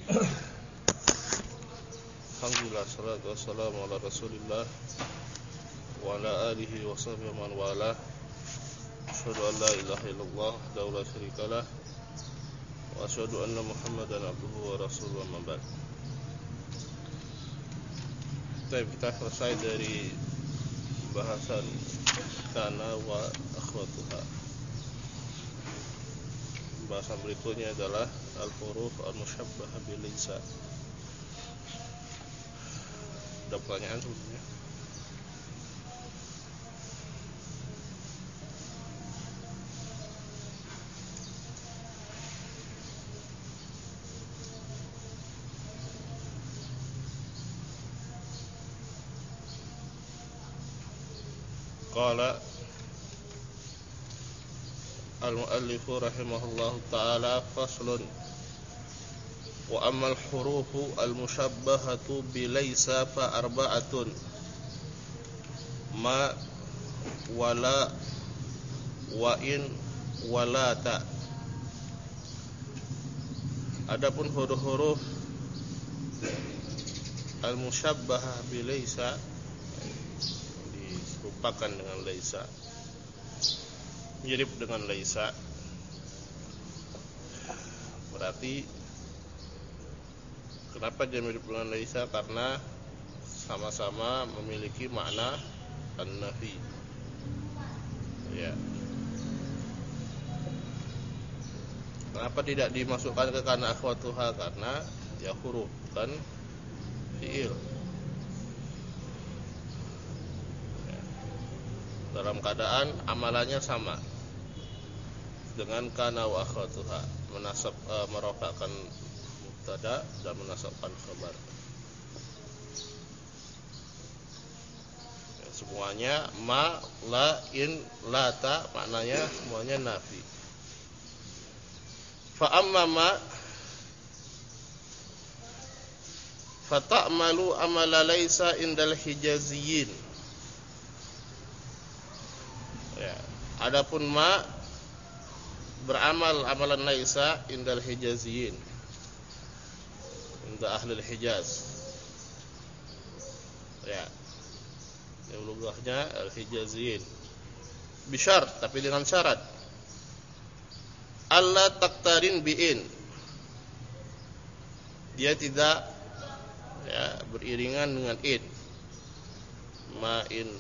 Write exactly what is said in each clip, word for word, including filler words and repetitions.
Alhamdulillah, salatu wassalamu ala rasulillah wa ala alihi wa sahbihi man wala. Asyhadu an la ilaha illallah wahdahu la syarikalah wa asyhadu anna Muhammadan abduhu wa rasuluhu, amma ba'd. Baik, kita selesai dari bahasan kana wa akhwatuha. Bahasan berikutnya adalah al-huruf al-musyabbahah bil laysa. Ada pertanyaan sebelumnya? Qala al-muallifu rahimahullahu ta'ala, faslun wa ammal hurufu al-musyabbahatu bilaysa fa arba'atun ma wala wa in walata. Adapun huruf-huruf al-musyabbahah bilaysa, diserupakan dengan laysa, mirip dengan laysa, berarti kenapa dia mirip dengan laysa? Karena sama-sama memiliki makna an-nafi. Ya. Kenapa tidak dimasukkan ke kana akhwatuha? Karena ya huruf, bukan fiil. Ya. Dalam keadaan amalannya sama dengan kana wa akhwatuha, menasab uh, merofakkan mubtada dan menasabkan khabar. Ya, semuanya ma, la, in, lata, maknanya semuanya nafi. Fa amma ma fa ta'malu amala laysa indal hijaziyin. Ya, adapun ma beramal amalan laysa indal hijaziyin, inda ahli Hijaz. Ya, yang lughahnya al-hijaziyin. Bisyar, tapi dengan syarat alla taktarin bi'in, dia tidak ya beriringan dengan in. Ma'in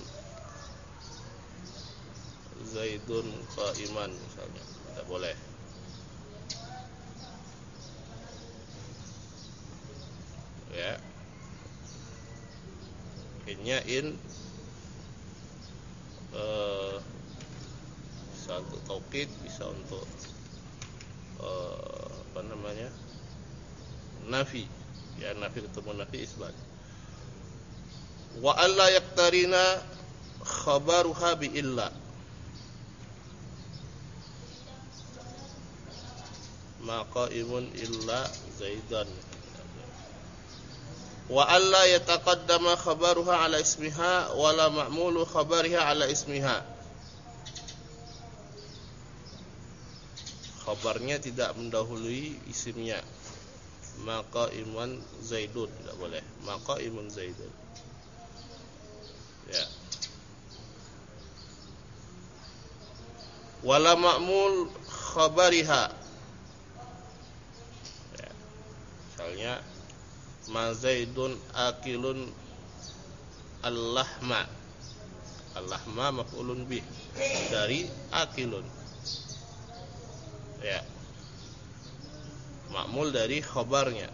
Zaidun qa'iman misalnya, tidak boleh. Ya, innya in uh, bisa untuk taukid, bisa untuk uh, apa namanya nafi. Ya, nafi ketemu nafi isbat. Wa alla yaktarina khabaruha bi illa, maka imun illa Zaidan. Wa alla yataqaddama khabaruha ala ismiha wala ma'mulu khabariha ala ismiha. Khabarnya tidak mendahului isimnya. Maka iman Zaidun, tidak boleh. Maka iman Zaidun. Ya. Wala ma'mul khabariha. Ya. Misalnya ma Zaidun akilun al-lahma. Al-lahma maf'ulun bih dari akilun. Ya. Ma'mul dari khabarnya.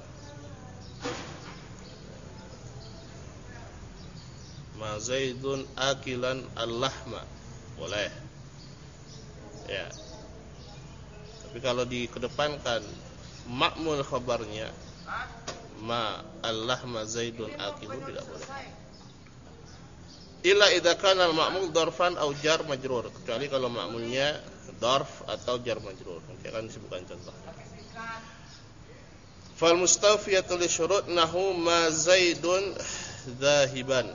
Ma Zaidun akilan al-lahma, boleh. Ya. Tapi kalau dikedepankan ma'mul khabarnya, ma al-lahma Zaidun akilun, tidak boleh. Illa idza kana al-ma'mul darfan aw jar majrur, kecuali kalau ma'mulnya darf atau jar majrur. Nanti akan disebutkan contoh. Fal mustawfiyatu li syurut nahu ma Zaidun zahiban.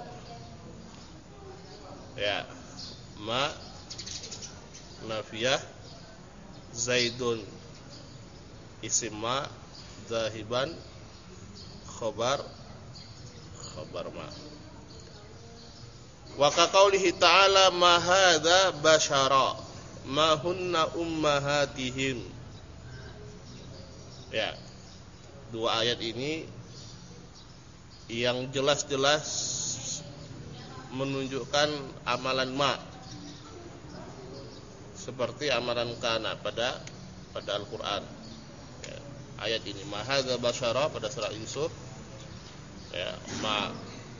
Ya, ma nafiyah, Zaidun isim ma, zahiban khabar khabar ma. Wa ka qaulihi ta'ala ma hadza basyara ma hunna ummahatihim. Ya. Dua ayat ini yang jelas-jelas menunjukkan amalan ma seperti amalan kana pada pada Al-Qur'an. Ya, ayat ini ma hadza basyara pada surah Yusuf. Ya, ma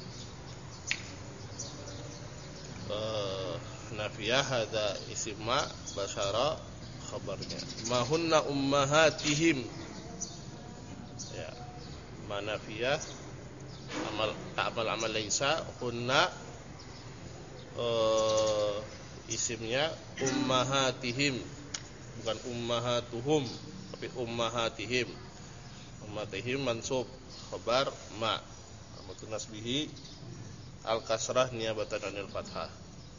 uh, nafiyah hadza isim ma, basyara khabarnya. Ma hunna ummahatihim. Ya, ma nafiyah amal ta'mal amal laisa, hunna uh, isimnya ummahatihim, bukan ummahatuhum tapi ummahatihim. Ummahatihim mansub khabar ma, amatun nasbihi al kasrah niyabatan anil fathah.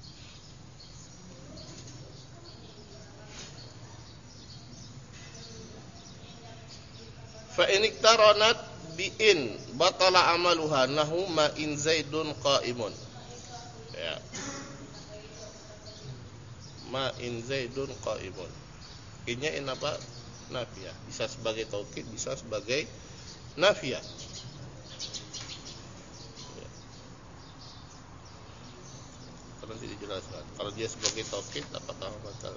Fa in iktaranat bi in batala amaluha nahu ma in zaidun qaimun. Ya, ma in zaidun qaimun. Innya in apa? Nafiyah. Bisa sebagai taukid, bisa sebagai nafiyah. Ya. Nanti dijelaskan. Kalau dia sebagai taukid apakah batal?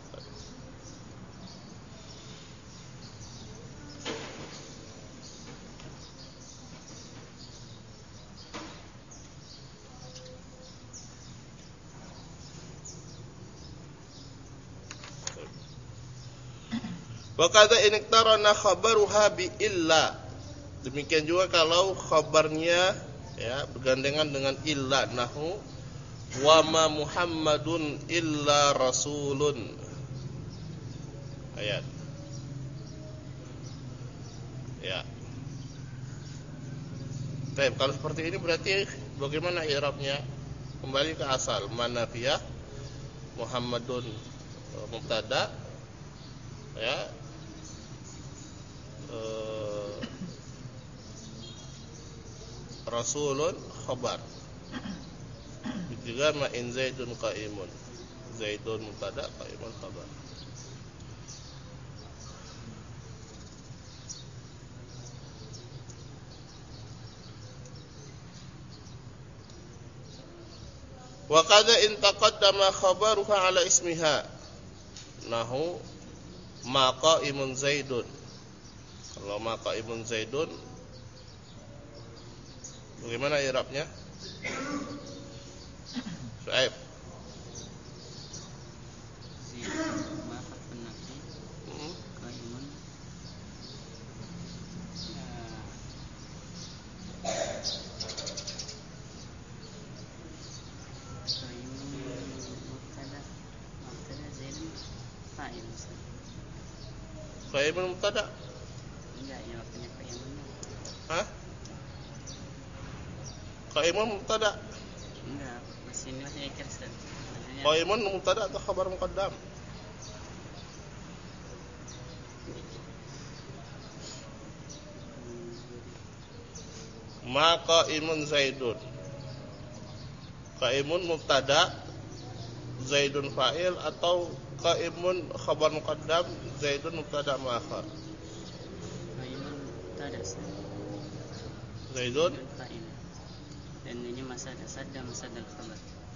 Wa kadza in iktarana khabaruha bi illa. Demikian juga kalau khabarnya ya bergandengan dengan illa, nahu wa ma Muhammadun illa rasulun. Ayat. Ya. Baik, kalau seperti ini berarti bagaimana i'rabnya? Kembali ke asal, manafiyah Muhammadun mubtada, ya, Uh, rasulun khabar. Juga ma in zaidun qaimun. Zaidun mubtada, qaimun khabar. Wa qadza in taqaddama khabaruha ala ismiha nahu ma qaimun zaidun. Kalau ma qaimun zaidun bagaimana i'rabnya? Su'aib. Ma harfun nafi qaimun qaimun mubtada mubtada zaidun fa'il. Qaimun mubtada. Enggak, ya waktunya qaimun. Hah? Qaimun mubtada. Enggak, masih ini masih ikrar. Qaimun mubtada atau khabar muqaddam? Ma qaimun zaidun. Qaimun mubtada, zaidun fa'il, atau qaimun khabar muqaddam, zaidun mubtada muakhar. Qaimun mubtada, Zaidun fa'il. Dan ini masad sadda masad al-khabar.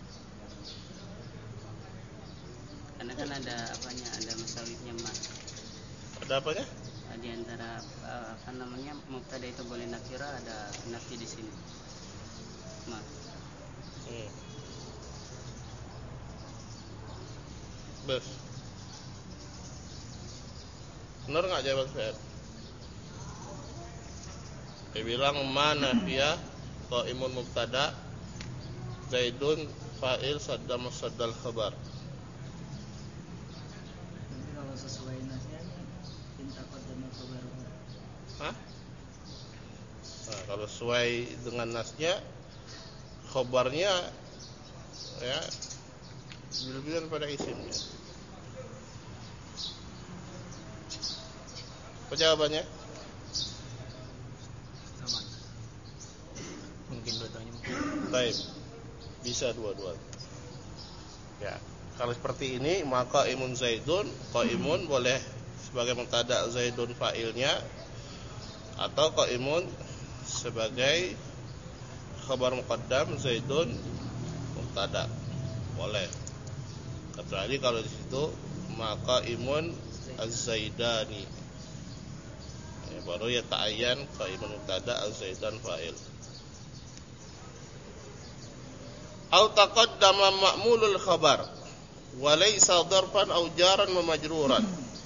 Karena kan ada apanya, ada masawitnya ma. ada apanya? Di antara uh, apa namanya mubtada itu boleh nakira, ada nafi di sini. Ma. Hmm. Bes. Benar nggak jawab saya? Dia bilang mana nafiyah qaimun mubtada, zaidun fa'il, sadda masaddal khabar. Nanti kalau sesuai nasnya intakot dan khabar. Hah? Nah, kalau sesuai dengan nasnya, khabarnya ya berlebihan pada isimnya. Apa jawabannya? Sama. Baik. Bisa dua-dua. Ya. Kalau seperti ini maka imun zaidun, qaimun boleh sebagai mubtada zaidun fa'ilnya, atau qaimun sebagai khabar muqaddam zaidun mubtada. Boleh. Kecuali kalau di situ maka imun az-zaidani. Ya, baru ya ta'ayyan qaimun mubtada az-zaidan fa'il. Au taqaddama ma'mulul khabar walaysa dharfan aw jaran wa majruran,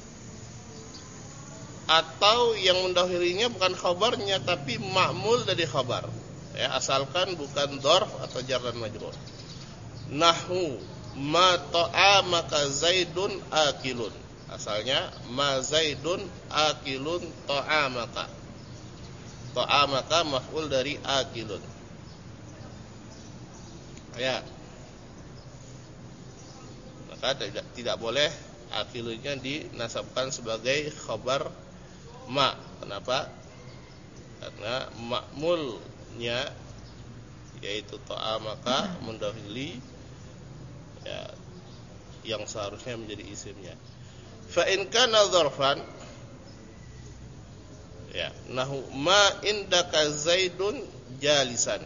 atau yang mendahulunya bukan khabarnya tapi ma'mul dari khabar, ya, asalkan bukan dharf atau jar dan majrur. Nahu ma ta'amaka zaidun akilun, asalnya ma zaidun akilun ta'amaka. Ta'amaka maf'ul dari akilun, ya. Maka tidak, tidak boleh akilunnya dinasabkan sebagai khabar ma. Kenapa? Karena ma'mulnya yaitu ta'amaka mendahului ya, yang seharusnya menjadi isimnya. Fa in kana dzarfan, ya, nahu ma indaka zaidun jalisan,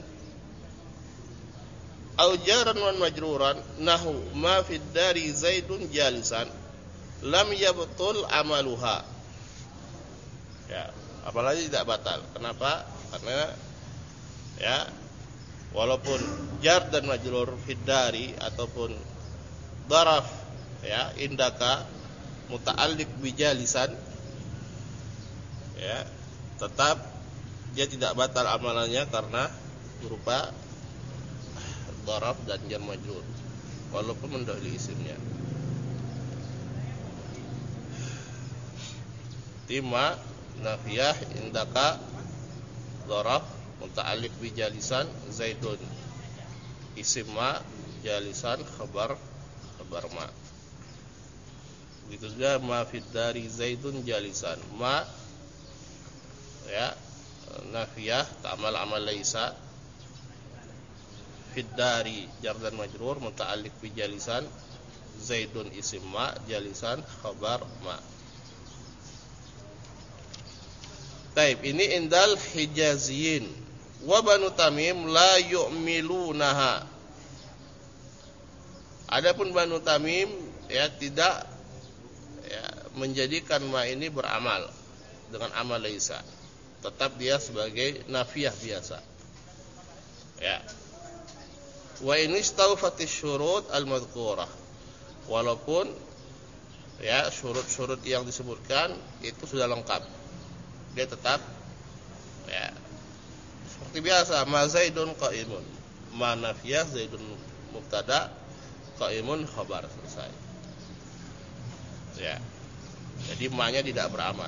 au jaran wan majruran, nahu ma fid dari zaidun jalisan lam yabtul amaluha. Ya, apalagi tidak batal. Kenapa? Karena ya, walaupun jar dan majrur fid dari ataupun daraf ya indaka muta'alliq bi jalisan, ya, tetap dia tidak batal amalannya karena berupa daraf dan jar majrur walaupun mendahului isimnya. Tima nafiyah indaka daraf muta'alliq bi jalisan zaidun, isim ma jalisan khabar khabar ma. Begitu juga ma fid dari zaidun jalisan, ma ya nafiyah ta'mal amal laisa, fid dari jar dan majrur muta'alliq bi jalisan zaidun isim ma jalisan khabar ma. Taib, ini indal hijaziyin. Wa banu tamim la yu'milunaha. Adapun banu tamim ya tidak ya, menjadikan ma ini beramal dengan amal laisa, tetap dia sebagai nafiyah biasa, ya. Wa in istawfatish syurut al-madhkurah, walaupun ya syurut-syurut yang disebutkan itu sudah lengkap, dia tetap ya seperti biasa, ma zaidun qaimun, ma nafiyah zaidun mubtada, qaimun khabar, selesai. Ya. Jadi ma-nya tidak beramal.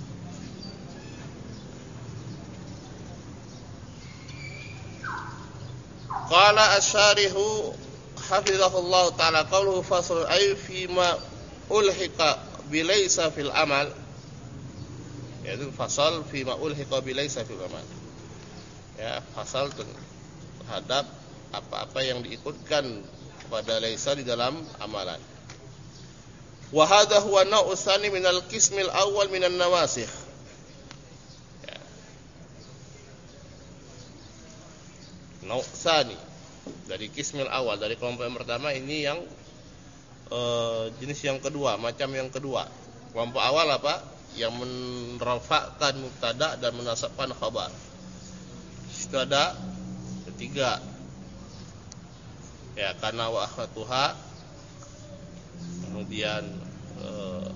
Qala asy-syarihu hafizahullah ta'ala qauluhu fasl ay fi ma ulhiqa bilaysa fil amal, yaitu fasal fi ma ulhiqa bilaysa fil amal, ya, fasal terhadap apa-apa yang diikutkan kepada laisa di dalam amalan. Wa hadha huwa naw'u tsani minal qismil awwal minan nawasikh, ya. Nau' tsani dari qismil awal, dari kelompok yang pertama, ini yang e, jenis yang kedua, macam yang kedua. Kelompok awal apa? Yang menrafa'kan mubtada dan menasabkan khabar. Itu ada ketiga, ya, kana wa akhwatuha, kemudian e,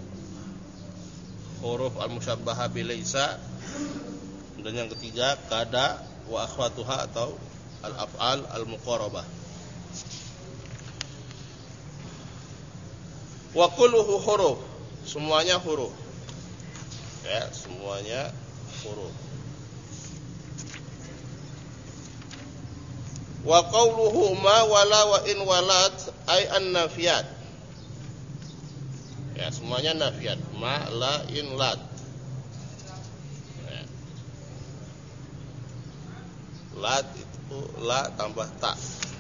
huruf al-musyabbaha bi laisa, dan yang ketiga kada wa akhwatuha atau al-af'al al-muqarabah. Wa kulluhu huruf, semuanya huruf, ya, semuanya huruf. Wa qawluhu ma wala wa in walat ay an-nafiyat, ya, semuanya nafiyat, ma la in lat, ya. Lat la tambah ta.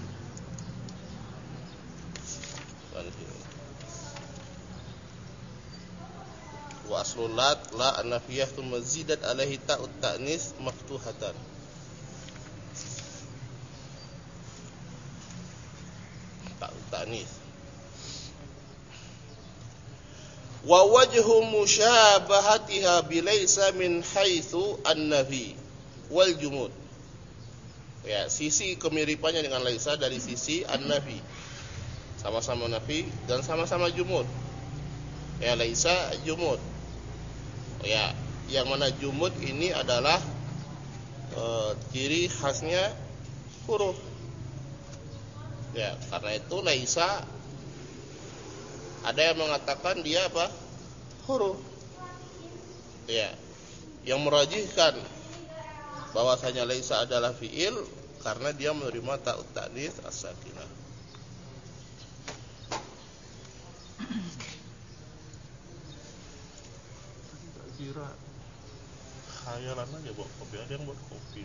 Wa aslul lat la an-nafiyah tsumma zidat alaihi ta'ut ta'nis maftuhatan. Ta'ut ta'nis. Wa wajhu musyabahatiha bilaysa min haitsu an-nafi wal jumud. Ya, sisi kemiripannya dengan laisa dari sisi an-nafi. Sama-sama nafi dan sama-sama jumud. Ya, laisa jumud. Ya, yang mana jumud ini adalah e, ciri khasnya huruf. Ya, karena itu laisa ada yang mengatakan dia apa? Huruf. Ya, yang merajihkan bahwasanya laisa adalah fiil karena dia menerima ta'ut ta'nis as-sakinah. Kira khayalan aja buat kopi, ada yang buat kopi.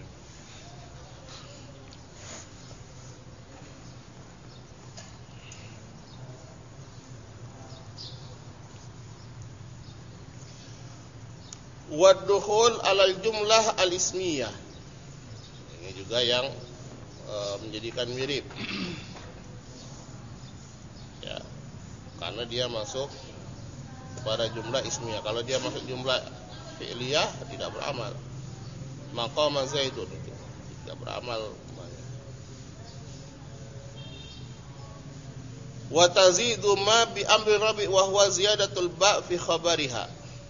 Waddukhul alal jumlah al-ismiyah. Ini juga yang e, menjadikan mirip. Ya. Karena dia masuk pada jumlah ismiyah. Kalau dia masuk jumlah fi'liyah tidak beramal. Maqama Zaidun itu tidak beramal. Wa tazidu ma bi amri rabi wa huwa ziyadatul ba' fi khabariha.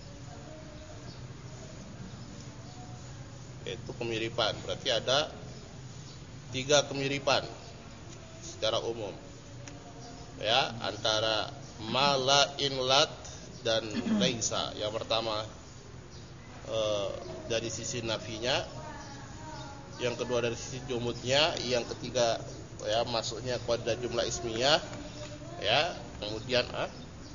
Itu kemiripan. Berarti ada tiga kemiripan secara umum. Ya, antara ma, la, in, lat dan laisa. Yang pertama e, dari sisi nafinya, yang kedua dari sisi jumudnya, yang ketiga ya masuknya pada jumlah ismiyah, ya. Kemudian ah,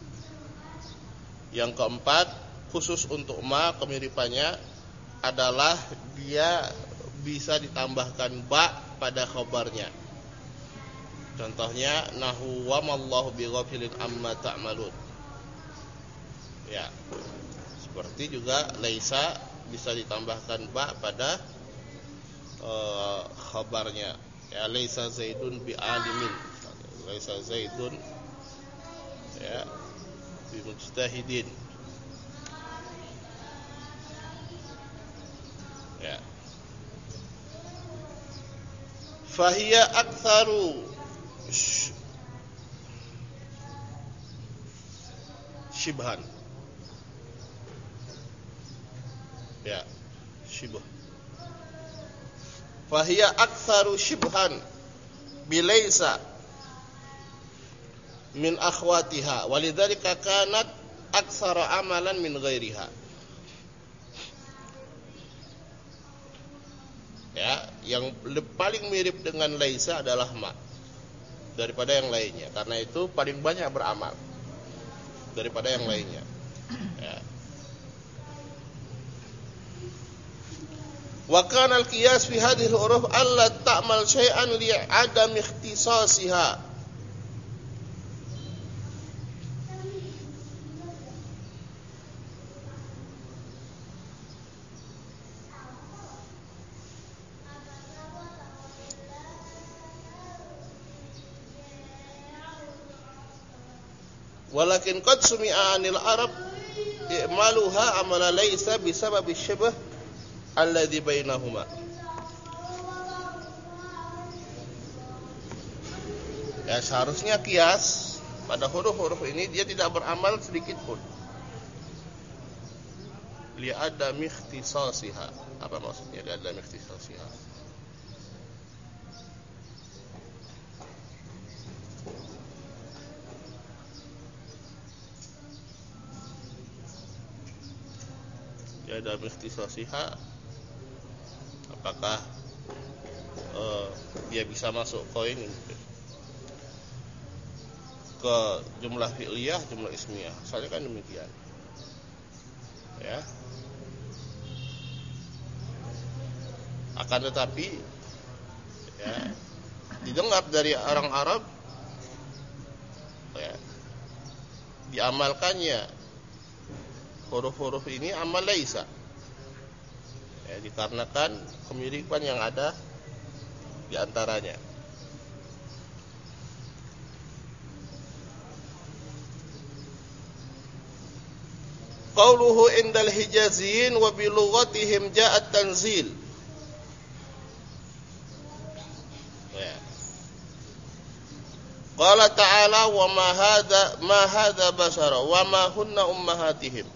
yang keempat khusus untuk ma kemiripannya adalah dia bisa ditambahkan ba pada khabarnya. Contohnya nahu wa mallahu bighafilin amma ta'malun. Ya. Seperti juga laisa bisa ditambahkan ba pada uh, khabarnya. Ya, laisa zaidun bi'alimin. Laisa zaidun ya bi mujtahidin. Ya. Fahiya aktsaru shibhan. Ya, shibh. Fahiya aktsaru shibhan bilaisa min akhwatiha walidzalika kanat aktsara amalan min ghairiha. Ya, yang paling mirip dengan laisa adalah ma daripada yang lainnya. Karena itu paling banyak beramal daripada yang lainnya. Ya. Wa kana al-qiyas fi hadhihi al-huruf alla ta'mal syai'an li 'adam ikhtisasiha. Walakin qad sumi'a 'anil Arab i'maluha amala laysa bisabab asy-syibh alladhi bainahuma. Ya, seharusnya kias pada huruf-huruf ini dia tidak beramal sedikit pun. Li adami ikhtisasiha. Apa maksudnya li adami ikhtisasiha? Ya, dalam ikhtisasiha apakah uh, dia bisa masuk koin ke jumlah fi'liyah, jumlah ismiyah. Soalnya kan demikian. Ya. Akan tetapi ya, didengar dari orang Arab, ya, diamalkannya huruf-huruf ini amal laisa, ya, dikarenakan kemiripan yang ada di antaranya. Qauluhu indal hijaziyin wa bi lughatihim ja'at tanzil. Ya. Qala ta'ala wa ma hadza ma hadza bashara wa ma hunna ummahatihim.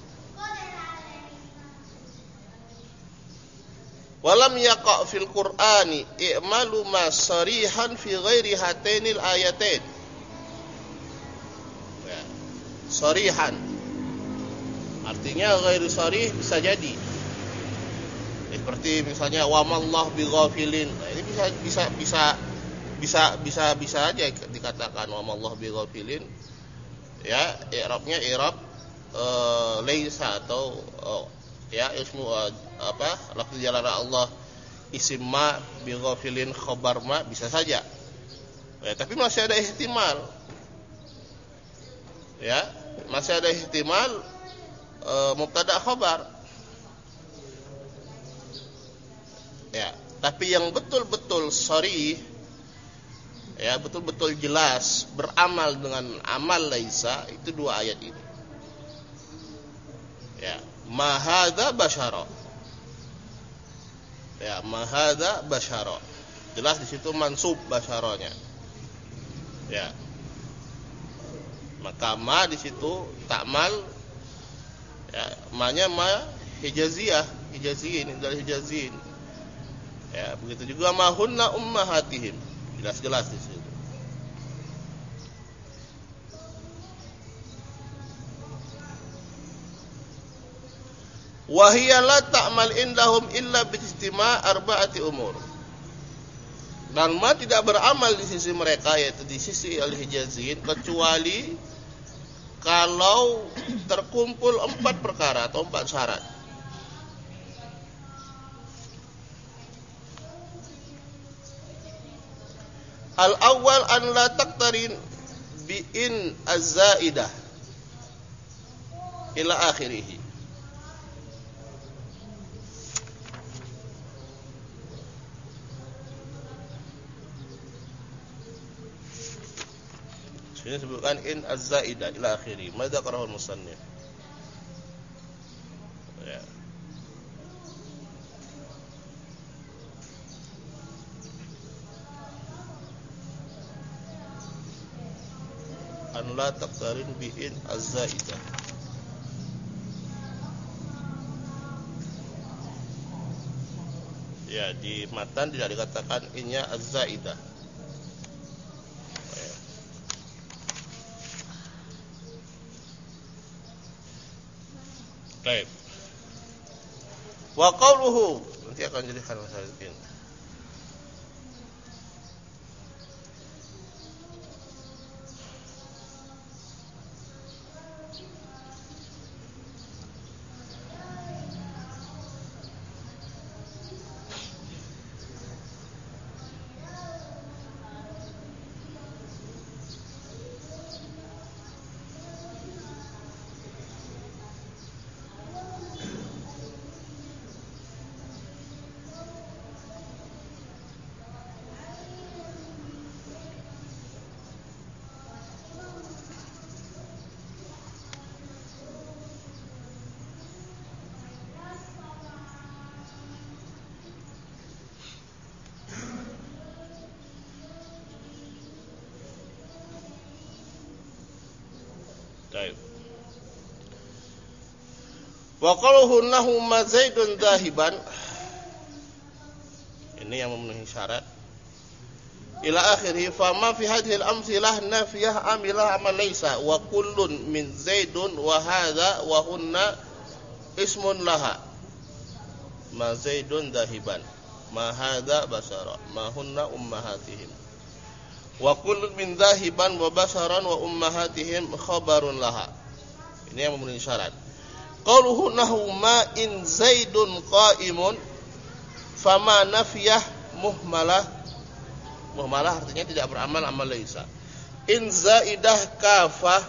Walam yaqa' fil Qur'ani i'malu ma sarihan fi ghairi hatainil ayatain. Ya. Sarihan artinya ghairu sharih bisa jadi. Seperti misalnya wa mallahu bighafilin. Nah, ini bisa bisa bisa bisa bisa bisa aja dikatakan wa mallahu bighafilin. Ya, i'rabnya i'rab e, laisa atau e, ya ismu e, apa? Lafz jalalah Allah isim ma bighafilin khabar ma bisa saja. Ya, tapi masih ada ihtimal. Ya, masih ada ihtimal Uh, mubtada khabar, ya, tapi yang betul-betul sharih, ya, betul-betul jelas beramal dengan amal laisa itu dua ayat ini, ya, ma hadza basyara, ya, ma hadza basyara, jelas di situ mansub basyaranya, ya, maka ma di situ takmal. Ya, ma-nya ma hijaziyah, hijaziyin dari hijaziyin. Ya, begitu juga ma hunna ummahatihim. Jelas-jelas di situ. Wa hiya la ta'mal indahum illa bi istima' arba'ati umur. Dan ma tidak beramal di sisi mereka, yaitu di sisi al-hijaziyin, kecuali kalau terkumpul empat perkara atau empat syarat. Al-awwal an la taqtarin bi in az-zaidah ila akhirih. Ini disebutkan in az-zaidah ila akhiri. Madza qara'ul musannif? Ya. An la taqtarin bi in az-zaidah. Ya, di matan tidak dikatakan innya az-zaidah. Baik. Wa qawluhu, nanti akan jadi hal masalah ini. Baik. Wa qaluhu nahu ma Zaidun dahiban. Ini yang memenuhi syarat. Ila akhirih fa ma fi hadhihi al-amthilah nafiyah amilah amal laysa wa kullun min Zaidun wa hadha wa hunna ismun laha. Ma Zaidun dahiban, ma hadha basara, ma hunna ummahatihim. Wa kullun min dahiban wa basaran wa ummahatihim khabarun laha. Ini yang memenuhi syarat. Qauluhu nahu ma in Zaidun qa'imun fama nafiyah muhmalah muhmalah artinya tidak beramal amal laisa. In zaidah kafah,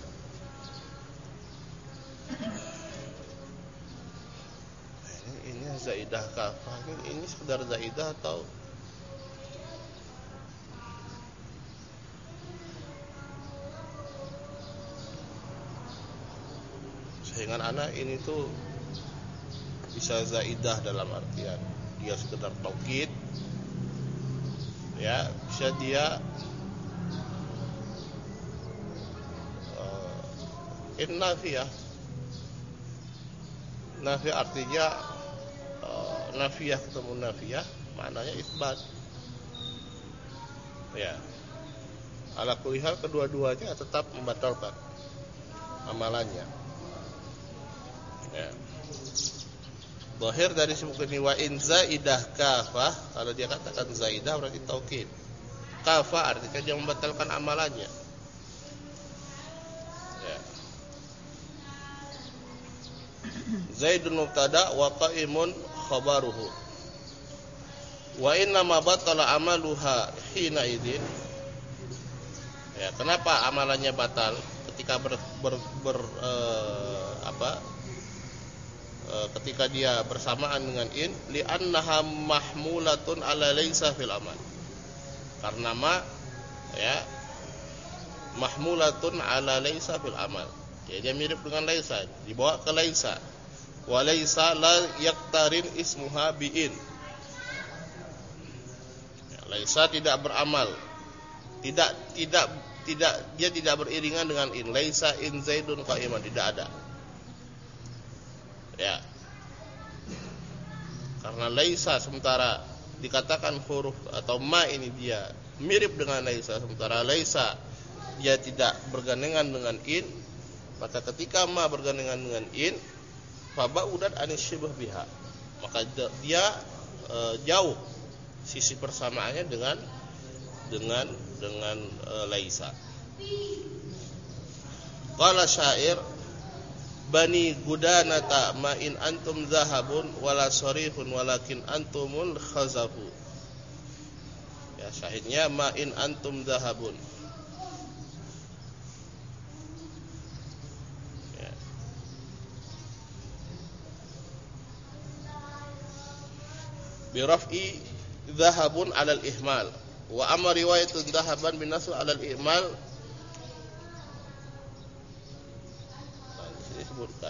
ini, ini zaidah kafah ini, ini sekedar zaidah atau sehingga anak ini tuh bisa zaidah dalam artian dia sekedar taukid, ya, bisa dia uh, in nafiyah. Nafiyah artinya uh, nafiyah ketemu nafiyah maknanya isbat, ya. Ala kulli hal kedua-duanya tetap membatalkan amalannya, ya. Zahir dari sebut ini wa in zaidah kafah, kalau dia katakan zaidah berarti taukid. Kafah artinya dia membatalkan amalannya, ya. Zaidun mubtada wa qaimun khabaruhu. Wa inna ma batala amaluha hina idzin. Ya, kenapa amalannya batal ketika ber, ber, ber eh, apa? ketika dia bersamaan dengan in, li'annaha mahmulatun ala laisa fil amal. Karena ma, ya, mahmulatun ala laisa fil amal. Ya, dia mirip dengan laisa, dibawa ke laisa. Wa laisa la yaktarin ismuha bi'in. Ya, laisa tidak beramal. Tidak tidak tidak dia tidak beriringan dengan in. Laisa in zaidun qa'iman, tidak ada. Ya, karena laisa sementara dikatakan huruf atau ma ini dia mirip dengan laisa, sementara laisa dia tidak bergandengan dengan in, maka ketika ma bergandengan dengan in, fabaudat anisyibah biha, maka dia e, jauh sisi persamaannya dengan dengan dengan e, laisa. Qala syair Bani gudanata ma in antum zahabun wala sarihun walakin antumul khazafu. Ya, syahidnya ma in antum zahabun. Ya. Bi raf'i zahabun 'ala al-ihmal wa amma riwayatun zahaban bin nasr 'ala al-ihmal disebutkan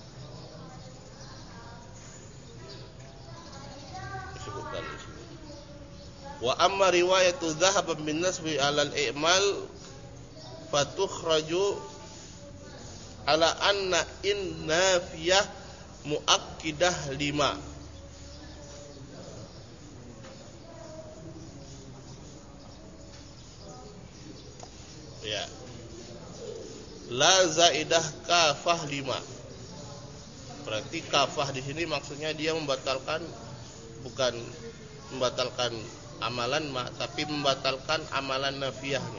disebutkan di sini. Wa amma riwayatu dhahaban bin nasbi 'ala al-i'mal fatukhraju 'ala anna in nafiyah muakkidah lima. Ya. La zaidah kafah lima. Berarti kafah di sini maksudnya dia membatalkan, bukan membatalkan amalan ma, tapi membatalkan amalan nafiyahnya.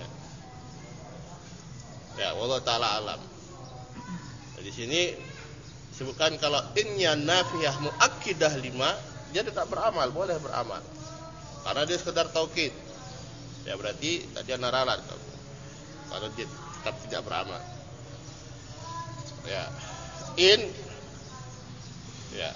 Ya, wallahu taala alam. Nah, di sini disebutkan kalau innya nafiyah muakkidah lima, dia tetap beramal, boleh beramal. Karena dia sekedar taukid. Ya, berarti tadi naralat. Kalau dia tetap tidak beramal. Ya, in, ya,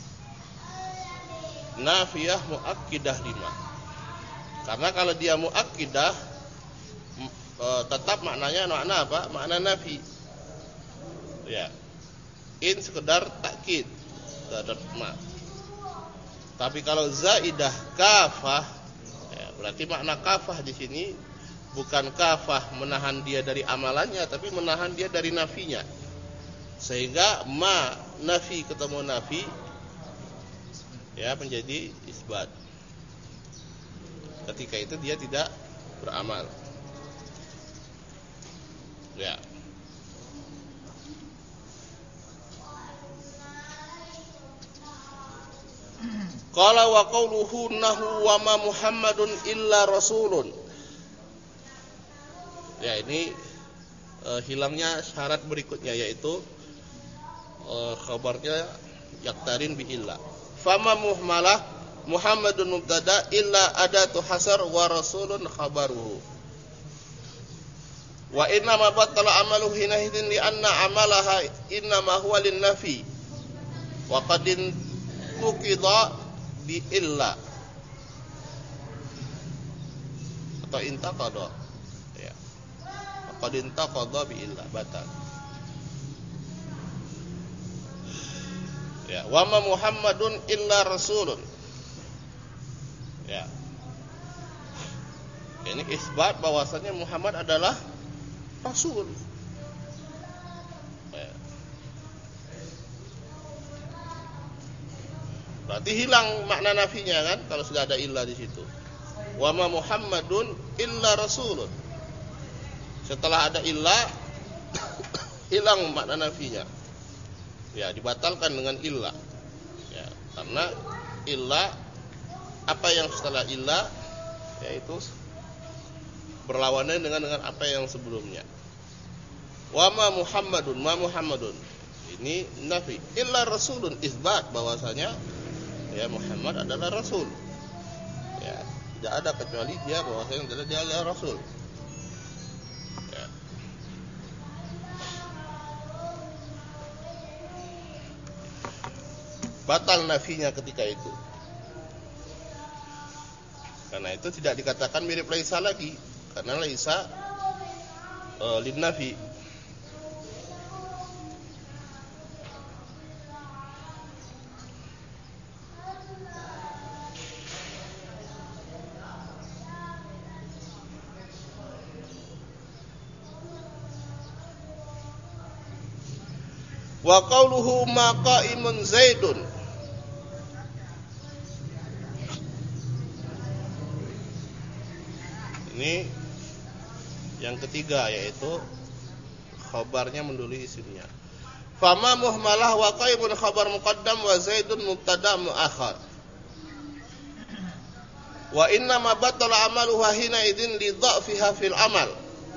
nafiyah muakkidah lima. Karena kalau dia muakkidah e, tetap maknanya makna apa? Makna nafi. Ya, in sekedar takkid, sekedar ma. Tapi kalau zaidah kafah, ya, berarti makna kafah di sini bukan kafah menahan dia dari amalannya, tapi menahan dia dari nafinya. Sehingga ma nafi ketemu nafi, ya, menjadi isbat. Ketika itu dia tidak beramal. Ya. Qala wa qawluhu nahu wa ma Muhammadun illa rasulun. Ya, ini e, hilangnya syarat berikutnya, yaitu e, khabarnya yaktarin bi illa. Fama muhmalah Muhammadun mubtada illa adatu hasar wa rasulun khabaruhu. Wa inna ma batala amaluhu hina hidin li anna amalaha inna ma huwa lin nafi wa qad tuqida bi illa atau intaqada ya wa qad intaqada bi illa batal ya wa ma Muhammadun illa rasulun ya ini isbat bahwasanya Muhammad adalah Rasul. Berarti hilang makna nafinya kan kalau sudah ada illa di situ. Wa ma Muhammadun illa rasulun. Setelah ada illa hilang makna nafinya. Ya, dibatalkan dengan illa. Ya, karena illa apa yang setelah illa yaitu berlawanan dengan dengan apa yang sebelumnya. Wa ma Muhammadun ma Muhammadun. Ini nafi. Illa rasulun isbat bahwasanya ya Muhammad adalah rasul. Ya, tidak ada kecuali dia bahwasanya dia adalah rasul. Ya. Batal nafinya ketika itu. Karena itu tidak dikatakan mirip laisa lagi. Karena laisa uh, lin nafi. Wa qawluhu ma qa'imun Zaidun. Ini yang ketiga yaitu khabarnya mendului isimnya. Fama muhmalah wa qa'imun khabar muqaddam wa Zaidun mubtada muakhar. Wa inna ma batala amaluhu hina idzin li dha'fiha fil amal.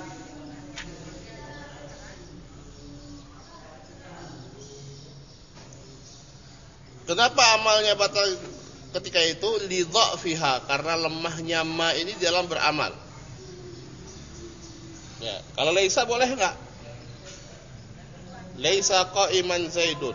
Kenapa amalnya batal ketika itu? Li dha'fiha, karena lemahnya ma ini dalam beramal. Ya, kalau laisa boleh enggak? Laisa qa'iman Zaidun.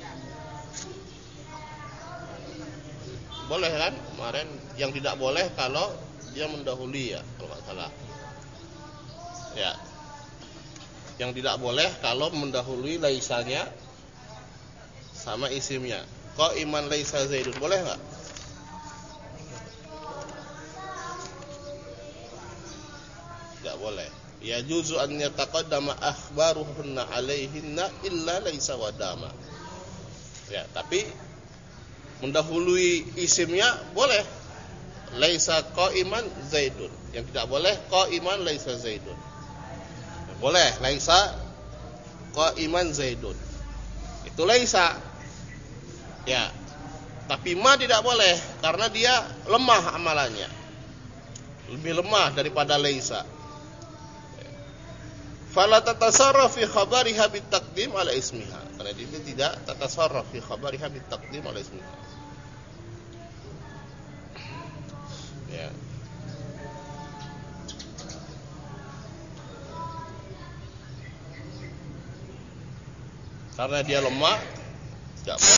Boleh kan? Kemarin yang tidak boleh kalau dia mendahului ya, kalau enggak salah. Ya. Yang tidak boleh kalau mendahului laisanya sama isimnya. Qa'iman laisa Zaidun, boleh enggak? Enggak boleh. Ya juzu an yataqaddama akhbaruhunna alaihinna illa laisa wadama. Ya, tapi mendahului isimnya boleh. Laisa qa'iman Zaidun. Yang tidak boleh qa'iman laisa Zaidun. Boleh laisa qa'iman Zaidun. Itu laisa. Ya. Tapi ma tidak boleh karena dia lemah amalannya. Lebih lemah daripada laisa. Fala tatasarraf fi khabariha bitaqdim ala ismiha. Karena itu tidak tatasarraf fi khabariha bitaqdim ala ismiha. Ya. Karena dia lemah, tidak boleh